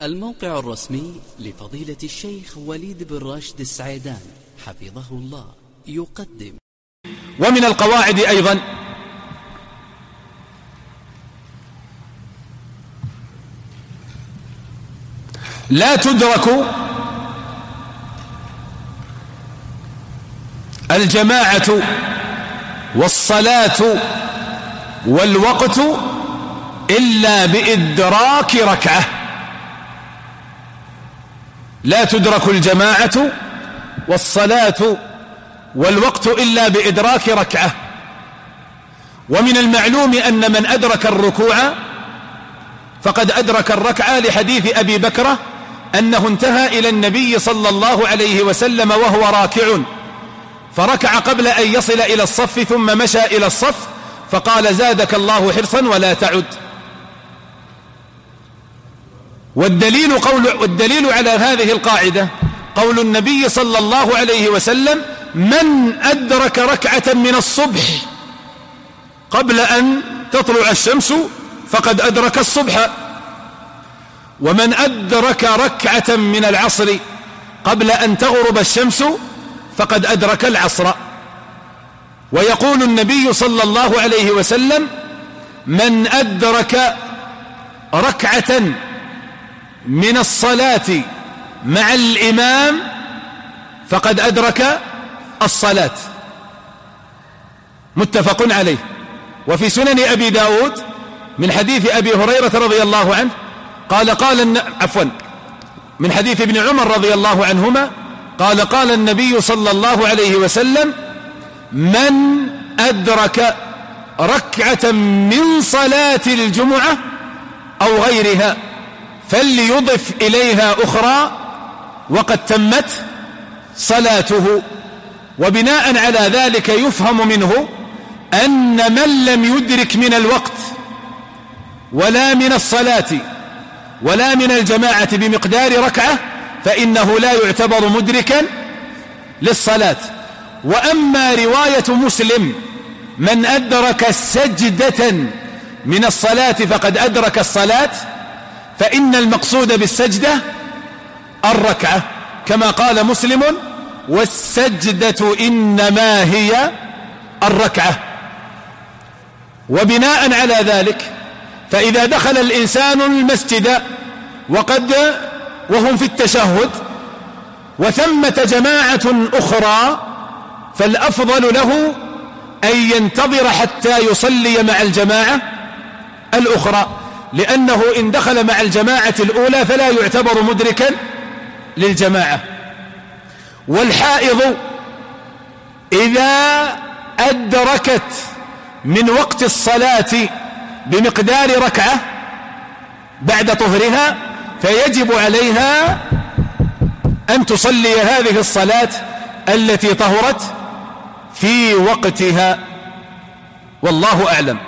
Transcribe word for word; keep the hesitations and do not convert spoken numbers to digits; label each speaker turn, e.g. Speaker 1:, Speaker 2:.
Speaker 1: الموقع الرسمي لفضيلة الشيخ وليد بن راشد السعيدان حفظه الله يقدم.
Speaker 2: ومن القواعد أيضا لا تدرك الجماعة والصلاة والوقت إلا بإدراك ركعة. لا تدرك الجماعة والصلاة والوقت إلا بإدراك ركعة. ومن المعلوم أن من أدرك الركوع فقد أدرك الركعة، لحديث أبي بكرة أنه انتهى إلى النبي صلى الله عليه وسلم وهو راكع فركع قبل أن يصل إلى الصف ثم مشى إلى الصف فقال: زادك الله حرصا ولا تعد. والدليل, قول والدليل على هذه القاعدة قول النبي صلى الله عليه وسلم: من أدرك ركعة من الصبح قبل أن تطلع الشمس فقد أدرك الصبح، ومن أدرك ركعة من العصر قبل أن تغرب الشمس فقد أدرك العصر. ويقول النبي صلى الله عليه وسلم: من أدرك ركعة من الصلاة مع الإمام فقد أدرك الصلاة. متفق عليه. وفي سنن أبي داود من حديث أبي هريرة رضي الله عنه قال قال عفوا من حديث ابن عمر رضي الله عنهما قال قال النبي صلى الله عليه وسلم: من أدرك ركعة من صلاة الجمعة أو غيرها فليضف إليها أخرى وقد تمت صلاته. وبناء على ذلك يفهم منه أن من لم يدرك من الوقت ولا من الصلاة ولا من الجماعة بمقدار ركعة فإنه لا يعتبر مدركا للصلاة. وأما رواية مسلم: من أدرك سجدة من الصلاة فقد أدرك الصلاة، فإن المقصود بالسجدة الركعة، كما قال مسلم: والسجدة إنما هي الركعة. وبناء على ذلك فإذا دخل الإنسان المسجد وقد وهم في التشهد وثمة جماعة أخرى فالأفضل له أن ينتظر حتى يصلي مع الجماعة الأخرى، لأنه إن دخل مع الجماعة الأولى فلا يعتبر مدركا للجماعة. والحائض إذا أدركت من وقت الصلاة بمقدار ركعة بعد طهرها فيجب عليها أن تصلي هذه الصلاة التي طهرت في وقتها، والله أعلم.